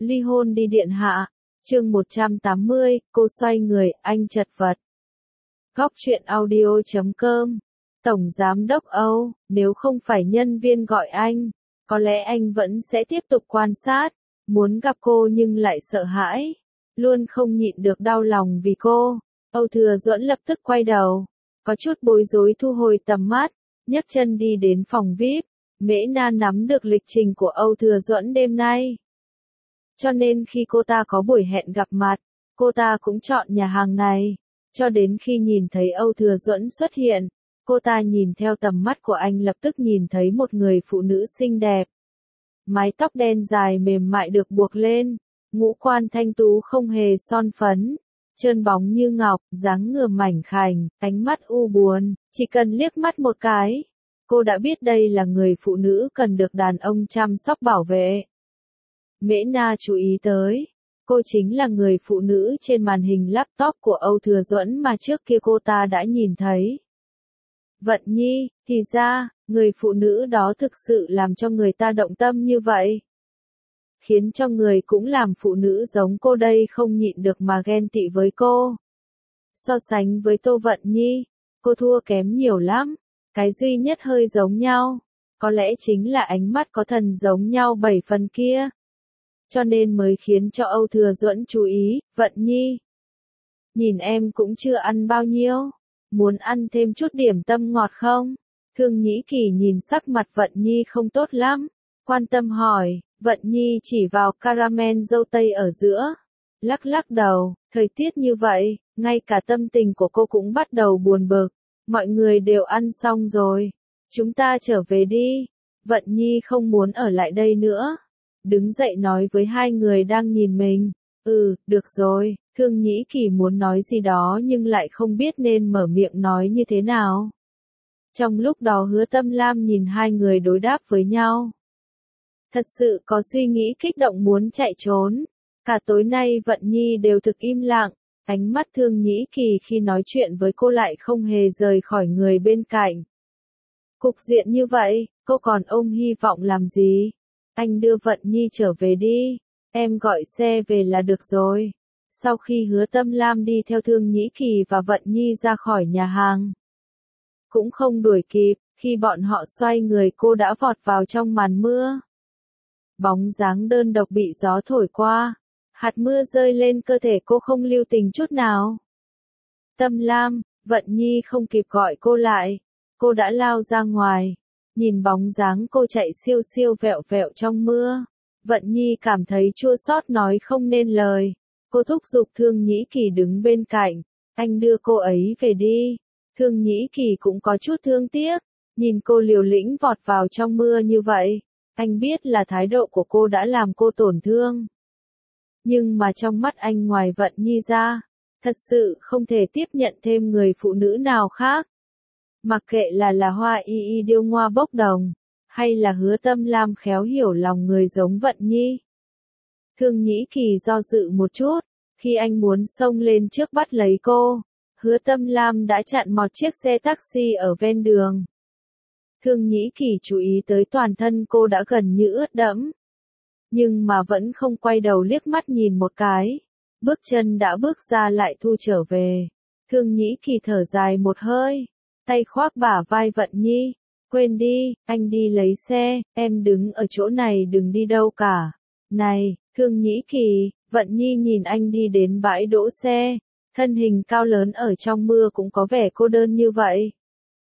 Ly hôn đi điện hạ. Chương 180, cô xoay người, anh chật vật. Góc truyện audio.com. Tổng Giám đốc Âu, nếu không phải nhân viên gọi anh, có lẽ anh vẫn sẽ tiếp tục quan sát, muốn gặp cô nhưng lại sợ hãi, luôn không nhịn được đau lòng vì cô. Âu Thừa Duẫn lập tức quay đầu, có chút bối rối thu hồi tầm mắt, nhấc chân đi đến phòng VIP. Mễ Na nắm được lịch trình của Âu Thừa Duẫn đêm nay. Cho nên khi cô ta có buổi hẹn gặp mặt, cô ta cũng chọn nhà hàng này. Cho đến khi nhìn thấy Âu Thừa Duẫn xuất hiện, cô ta nhìn theo tầm mắt của anh lập tức nhìn thấy một người phụ nữ xinh đẹp. Mái tóc đen dài mềm mại được buộc lên, ngũ quan thanh tú không hề son phấn, trơn bóng như ngọc, dáng người mảnh khảnh, ánh mắt u buồn, chỉ cần liếc mắt một cái, cô đã biết đây là người phụ nữ cần được đàn ông chăm sóc bảo vệ. Mễ Na chú ý tới, cô chính là người phụ nữ trên màn hình laptop của Âu Thừa Duẫn mà trước kia cô ta đã nhìn thấy. Vận Nhi, thì ra, người phụ nữ đó thực sự làm cho người ta động tâm như vậy. Khiến cho người cũng làm phụ nữ giống cô đây không nhịn được mà ghen tị với cô. So sánh với Tô Vận Nhi, cô thua kém nhiều lắm, cái duy nhất hơi giống nhau, có lẽ chính là ánh mắt có thần giống nhau 7 phần kia. Cho nên mới khiến cho Âu Thừa Duẫn chú ý, Vận Nhi. Nhìn em cũng chưa ăn bao nhiêu, muốn ăn thêm chút điểm tâm ngọt không? Thương Nhĩ Kỳ nhìn sắc mặt Vận Nhi không tốt lắm, quan tâm hỏi, Vận Nhi chỉ vào caramel dâu tây ở giữa, lắc lắc đầu, thời tiết như vậy, ngay cả tâm tình của cô cũng bắt đầu buồn bực, mọi người đều ăn xong rồi, chúng ta trở về đi, Vận Nhi không muốn ở lại đây nữa. Đứng dậy nói với hai người đang nhìn mình, được rồi, Thương Nhĩ Kỳ muốn nói gì đó nhưng lại không biết nên mở miệng nói như thế nào. Trong lúc đó Hứa Tâm Lam nhìn hai người đối đáp với nhau. Thật sự có suy nghĩ kích động muốn chạy trốn. Cả tối nay Vận Nhi đều thực im lặng, ánh mắt Thương Nhĩ Kỳ khi nói chuyện với cô lại không hề rời khỏi người bên cạnh. Cục diện như vậy, cô còn ôm hy vọng làm gì? Anh đưa Vận Nhi trở về đi, em gọi xe về là được rồi. Sau khi Hứa Tâm Lam đi theo Thương Nhĩ Kỳ và Vận Nhi ra khỏi nhà hàng, cũng không đuổi kịp, khi bọn họ xoay người cô đã vọt vào trong màn mưa. Bóng dáng đơn độc bị gió thổi qua, hạt mưa rơi lên cơ thể cô không lưu tình chút nào. Tâm Lam, Vận Nhi không kịp gọi cô lại, cô đã lao ra ngoài. Nhìn bóng dáng cô chạy siêu siêu vẹo vẹo trong mưa, Vận Nhi cảm thấy chua xót nói không nên lời. Cô thúc giục Thương Nhĩ Kỳ đứng bên cạnh, anh đưa cô ấy về đi. Thương Nhĩ Kỳ cũng có chút thương tiếc, nhìn cô liều lĩnh vọt vào trong mưa như vậy, anh biết là thái độ của cô đã làm cô tổn thương. Nhưng mà trong mắt anh ngoài Vận Nhi ra, thật sự không thể tiếp nhận thêm người phụ nữ nào khác. Mặc kệ là Hoa Y Y điêu ngoa bốc đồng, hay là Hứa Tâm Lam khéo hiểu lòng người giống Vận Nhi. Thương Nhĩ Kỳ do dự một chút, khi anh muốn xông lên trước bắt lấy cô, Hứa Tâm Lam đã chặn một chiếc xe taxi ở ven đường. Thương Nhĩ Kỳ chú ý tới toàn thân cô đã gần như ướt đẫm, nhưng mà vẫn không quay đầu liếc mắt nhìn một cái, bước chân đã bước ra lại thu trở về. Thương Nhĩ Kỳ thở dài một hơi, tay khoác bả vai Vận Nhi, quên đi, anh đi lấy xe, em đứng ở chỗ này đừng đi đâu cả. Này, Thương Nhĩ Kỳ, Vận Nhi nhìn anh đi đến bãi đỗ xe, thân hình cao lớn ở trong mưa cũng có vẻ cô đơn như vậy.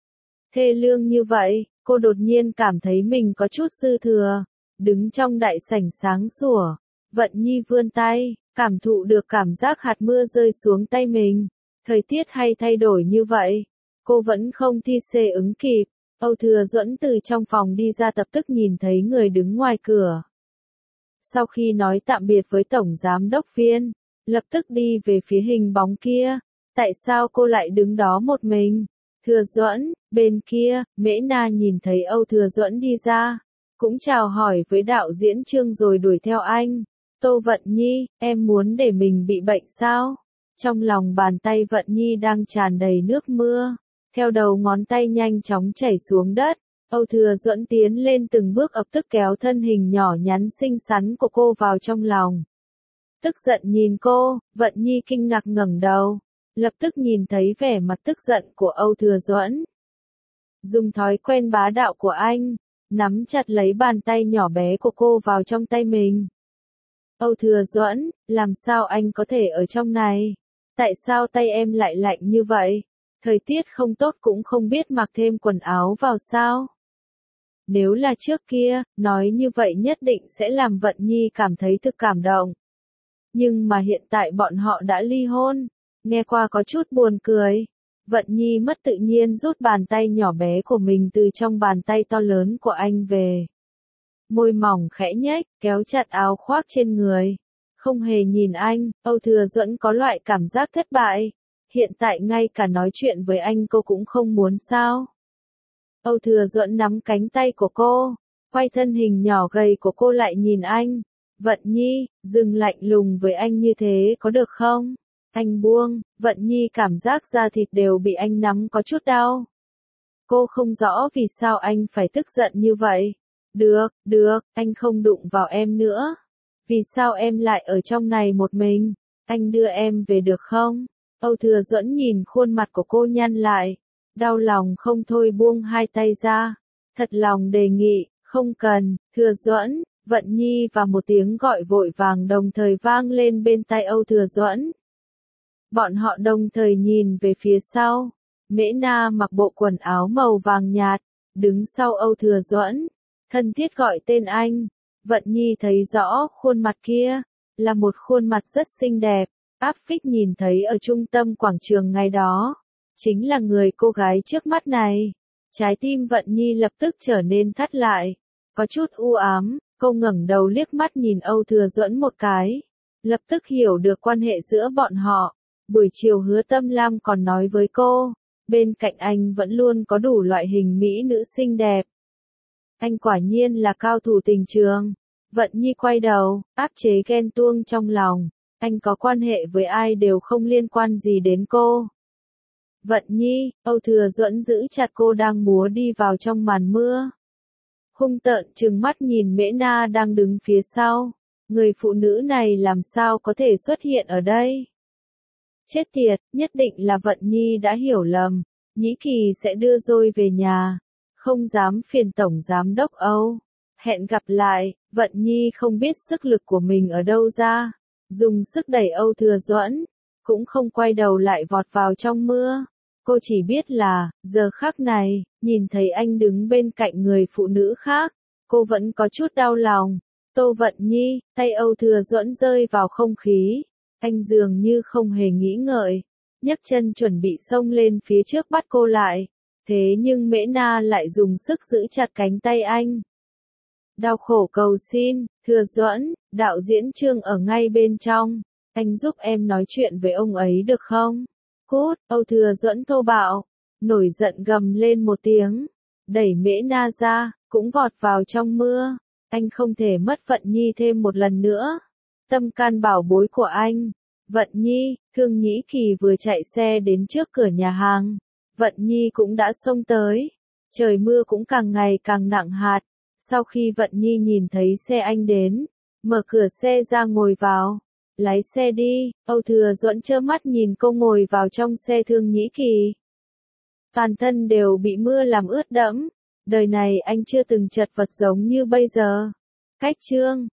Thê lương như vậy, cô đột nhiên cảm thấy mình có chút dư thừa, đứng trong đại sảnh sáng sủa, Vận Nhi vươn tay, cảm thụ được cảm giác hạt mưa rơi xuống tay mình, thời tiết hay thay đổi như vậy. Cô vẫn không thi xê ứng kịp, Âu Thừa Duẫn từ trong phòng đi ra lập tức nhìn thấy người đứng ngoài cửa. Sau khi nói tạm biệt với Tổng Giám đốc Viên, lập tức đi về phía hình bóng kia. Tại sao cô lại đứng đó một mình? Thừa Duẫn, bên kia, Mễ Na nhìn thấy Âu Thừa Duẫn đi ra, cũng chào hỏi với đạo diễn Trương rồi đuổi theo anh. Tô Vận Nhi, em muốn để mình bị bệnh sao? Trong lòng bàn tay Vận Nhi đang tràn đầy nước mưa, theo đầu ngón tay nhanh chóng chảy xuống đất. Âu Thừa Duẫn tiến lên từng bước ập tức kéo thân hình nhỏ nhắn xinh xắn của cô vào trong lòng. Tức giận nhìn cô, Vận Nhi kinh ngạc ngẩng đầu, lập tức nhìn thấy vẻ mặt tức giận của Âu Thừa Duẫn. Dùng thói quen bá đạo của anh, nắm chặt lấy bàn tay nhỏ bé của cô vào trong tay mình. Âu Thừa Duẫn, làm sao anh có thể ở trong này? Tại sao tay em lại lạnh như vậy? Thời tiết không tốt cũng không biết mặc thêm quần áo vào sao? Nếu là trước kia, nói như vậy nhất định sẽ làm Vận Nhi cảm thấy thực cảm động. Nhưng mà hiện tại bọn họ đã ly hôn, nghe qua có chút buồn cười. Vận Nhi mất tự nhiên rút bàn tay nhỏ bé của mình từ trong bàn tay to lớn của anh về. Môi mỏng khẽ nhếch, kéo chặt áo khoác trên người. Không hề nhìn anh, Âu Thừa Duẫn có loại cảm giác thất bại. Hiện tại ngay cả nói chuyện với anh cô cũng không muốn sao. Âu Thừa Duẫn nắm cánh tay của cô, quay thân hình nhỏ gầy của cô lại nhìn anh. Vận Nhi, đừng lạnh lùng với anh như thế có được không? Anh buông, Vận Nhi cảm giác da thịt đều bị anh nắm có chút đau. Cô không rõ vì sao anh phải tức giận như vậy. Được, anh không đụng vào em nữa. Vì sao em lại ở trong này một mình? Anh đưa em về được không? Âu Thừa Duẫn nhìn khuôn mặt của cô nhăn lại. Đau lòng không thôi buông hai tay ra. Thật lòng đề nghị, không cần, Thừa Duẫn, Vận Nhi và một tiếng gọi vội vàng đồng thời vang lên bên tai Âu Thừa Duẫn. Bọn họ đồng thời nhìn về phía sau. Mễ Na mặc bộ quần áo màu vàng nhạt, đứng sau Âu Thừa Duẫn, thân thiết gọi tên anh. Vận Nhi thấy rõ khuôn mặt kia, là một khuôn mặt rất xinh đẹp. Áp Phích nhìn thấy ở trung tâm quảng trường ngày đó, chính là người cô gái trước mắt này. Trái tim Vận Nhi lập tức trở nên thắt lại, có chút u ám, cô ngẩng đầu liếc mắt nhìn Âu Thừa Duẫn một cái, lập tức hiểu được quan hệ giữa bọn họ. Buổi chiều Hứa Tâm Lam còn nói với cô, bên cạnh anh vẫn luôn có đủ loại hình mỹ nữ xinh đẹp. Anh quả nhiên là cao thủ tình trường. Vận Nhi quay đầu, áp chế ghen tuông trong lòng. Anh có quan hệ với ai đều không liên quan gì đến cô. Vận Nhi, Âu Thừa Duẫn giữ chặt cô đang múa đi vào trong màn mưa. Hung tợn trừng mắt nhìn Mễ Na đang đứng phía sau. Người phụ nữ này làm sao có thể xuất hiện ở đây? Chết tiệt, nhất định là Vận Nhi đã hiểu lầm. Nhĩ Kỳ sẽ đưa Dôi về nhà. Không dám phiền Tổng Giám đốc Âu. Hẹn gặp lại, Vận Nhi không biết sức lực của mình ở đâu ra. Dùng sức đẩy Âu Thừa Duẫn, cũng không quay đầu lại vọt vào trong mưa. Cô chỉ biết là, giờ khắc này, nhìn thấy anh đứng bên cạnh người phụ nữ khác, cô vẫn có chút đau lòng. Tô Vận Nhi, tay Âu Thừa Duẫn rơi vào không khí. Anh dường như không hề nghĩ ngợi, nhấc chân chuẩn bị xông lên phía trước bắt cô lại. Thế nhưng Mễ Na lại dùng sức giữ chặt cánh tay anh. Đau khổ cầu xin, Thừa Duẫn, đạo diễn Trương ở ngay bên trong. Anh giúp em nói chuyện với ông ấy được không? Cút, Âu Thừa Duẫn thô bạo, nổi giận gầm lên một tiếng, đẩy Mễ Na ra, cũng vọt vào trong mưa. Anh không thể mất Vận Nhi thêm một lần nữa. Tâm can bảo bối của anh. Vận Nhi, Thương Nhĩ Kỳ vừa chạy xe đến trước cửa nhà hàng. Vận Nhi cũng đã xông tới. Trời mưa cũng càng ngày càng nặng hạt. Sau khi Vận Nhi nhìn thấy xe anh đến, mở cửa xe ra ngồi vào. Lái xe đi, Âu Thừa Duẫn trơ mắt nhìn cô ngồi vào trong xe Thương Nhĩ Kỳ. Toàn thân đều bị mưa làm ướt đẫm. Đời này anh chưa từng chật vật giống như bây giờ. Cách chương